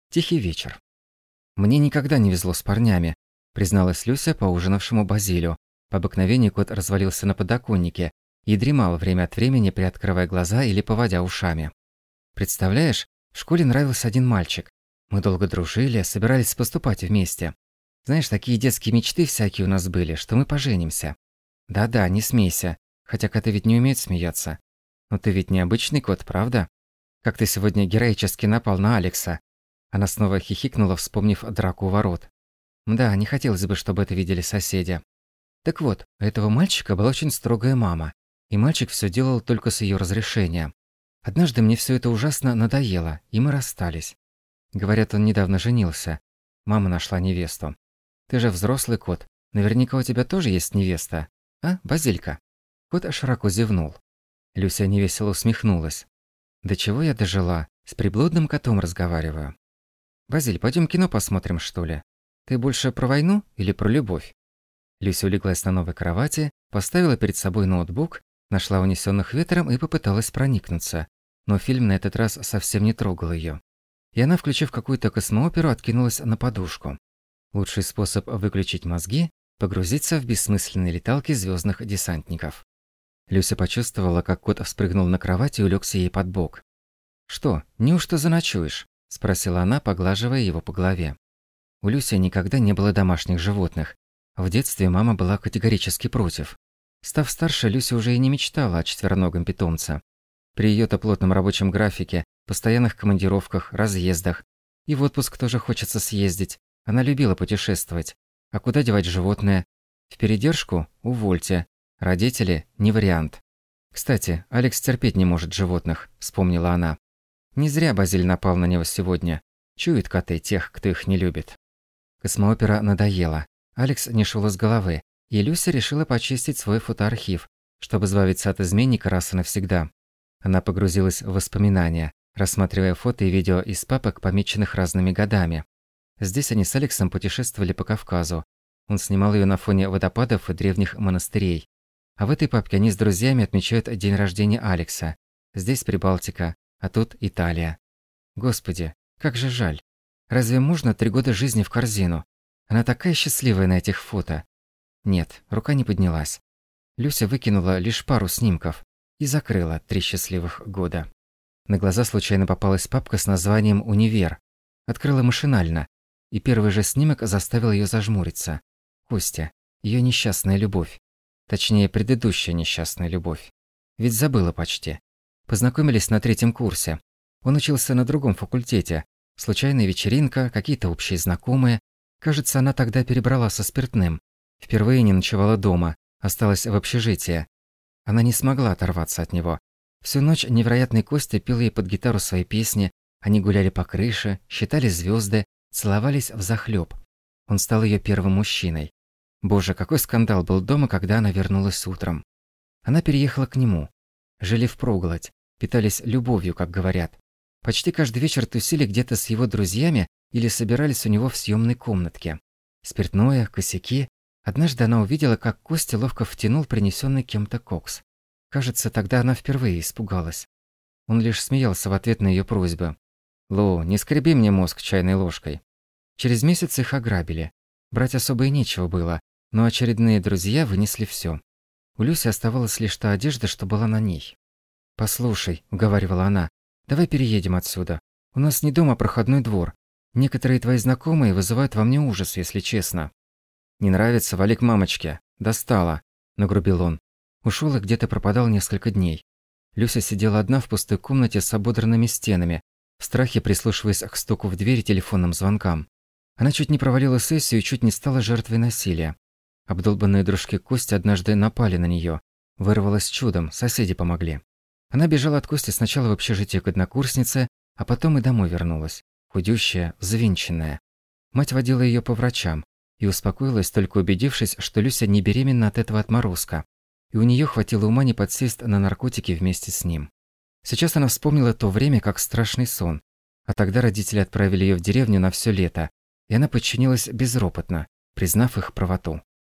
Тихий вечер. «Мне никогда не везло с парнями», – призналась Люся поужинавшему Базилю. По обыкновению кот развалился на подоконнике и дремал время от времени, приоткрывая глаза или поводя ушами. «Представляешь, в школе нравился один мальчик. Мы долго дружили, собирались поступать вместе. Знаешь, такие детские мечты всякие у нас были, что мы поженимся. Да-да, не смейся, хотя коты ведь не умеют смеяться. Но ты ведь необычный кот, правда? Как ты сегодня героически напал на Алекса». Она снова хихикнула, вспомнив драку у ворот. Да, не хотелось бы, чтобы это видели соседи. Так вот, у этого мальчика была очень строгая мама, и мальчик все делал только с ее разрешения. Однажды мне все это ужасно надоело, и мы расстались. Говорят, он недавно женился. Мама нашла невесту. Ты же взрослый кот, наверняка у тебя тоже есть невеста, а, Базилька? Кот широко зевнул. Люся невесело усмехнулась. До чего я дожила, с приблудным котом разговариваю. «Базиль, пойдем кино посмотрим, что ли? Ты больше про войну или про любовь?» Люся улеглась на новой кровати, поставила перед собой ноутбук, нашла унесённых ветром и попыталась проникнуться. Но фильм на этот раз совсем не трогал её. И она, включив какую-то космооперу, откинулась на подушку. Лучший способ выключить мозги – погрузиться в бессмысленные леталки звёздных десантников. Люся почувствовала, как кот вспрыгнул на кровать и улегся ей под бок. «Что, неужто заночуешь?» – спросила она, поглаживая его по голове. У Люси никогда не было домашних животных. В детстве мама была категорически против. Став старше, Люся уже и не мечтала о четвероногом питомце. При её-то плотном рабочем графике, постоянных командировках, разъездах. И в отпуск тоже хочется съездить. Она любила путешествовать. А куда девать животное? В передержку? Увольте. Родители? Не вариант. Кстати, Алекс терпеть не может животных, вспомнила она. Не зря Базиль напал на него сегодня. Чуют коты тех, кто их не любит. Космоопера надоела. Алекс не шел из головы, и Люся решила почистить свой фотоархив, чтобы избавиться от изменника раз и навсегда. Она погрузилась в воспоминания, рассматривая фото и видео из папок, помеченных разными годами. Здесь они с Алексом путешествовали по Кавказу. Он снимал ее на фоне водопадов и древних монастырей. А в этой папке они с друзьями отмечают день рождения Алекса. Здесь Прибалтика, а тут Италия. Господи, как же жаль. Разве можно 3 года жизни в корзину? Она такая счастливая на этих фото. Нет, рука не поднялась. Люся выкинула лишь пару снимков и закрыла 3 счастливых года. На глаза случайно попалась папка с названием «Универ». Открыла машинально, и первый же снимок заставил ее зажмуриться. Костя, ее несчастная любовь. Точнее, предыдущая несчастная любовь. Ведь забыла почти. Познакомились на 3-м курсе. Он учился на другом факультете. Случайная вечеринка, какие-то общие знакомые. Кажется, она тогда перебрала со спиртным. Впервые не ночевала дома, осталась в общежитии. Она не смогла оторваться от него. Всю ночь невероятный Костя пел ей под гитару свои песни. Они гуляли по крыше, считали звезды, целовались взахлёб. Он стал ее первым мужчиной. Боже, какой скандал был дома, когда она вернулась утром. Она переехала к нему. Жили впроголодь. Питались любовью, как говорят. Почти каждый вечер тусили где-то с его друзьями или собирались у него в съемной комнатке. Спиртное, косяки. Однажды она увидела, как Костя ловко втянул принесенный кем-то кокс. Кажется, тогда она впервые испугалась. Он лишь смеялся в ответ на ее просьбу. «Лу, не скреби мне мозг чайной ложкой». Через месяц их ограбили. Брать особо и нечего было, но очередные друзья вынесли все. У Люси оставалась лишь та одежда, что была на ней. «Послушай», – уговаривала она, – «давай переедем отсюда. У нас не дом, а проходной двор. Некоторые твои знакомые вызывают во мне ужас, если честно». «Не нравится, вали к мамочке. Достала», – нагрубил он. Ушел и где-то пропадал несколько дней. Люся сидела одна в пустой комнате с ободранными стенами, в страхе прислушиваясь к стуку в дверь и телефонным звонкам. Она чуть не провалила сессию и чуть не стала жертвой насилия. Обдолбанные дружки Кости однажды напали на нее. Вырвалась чудом, соседи помогли. Она бежала от Кости сначала в общежитие к однокурснице, а потом и домой вернулась. Худющая, взвинченная. Мать водила ее по врачам и успокоилась, только убедившись, что Люся не беременна от этого отморозка. И у нее хватило ума не подсесть на наркотики вместе с ним. Сейчас она вспомнила то время как страшный сон. А тогда родители отправили ее в деревню на все лето, и она подчинилась безропотно, признав их правоту.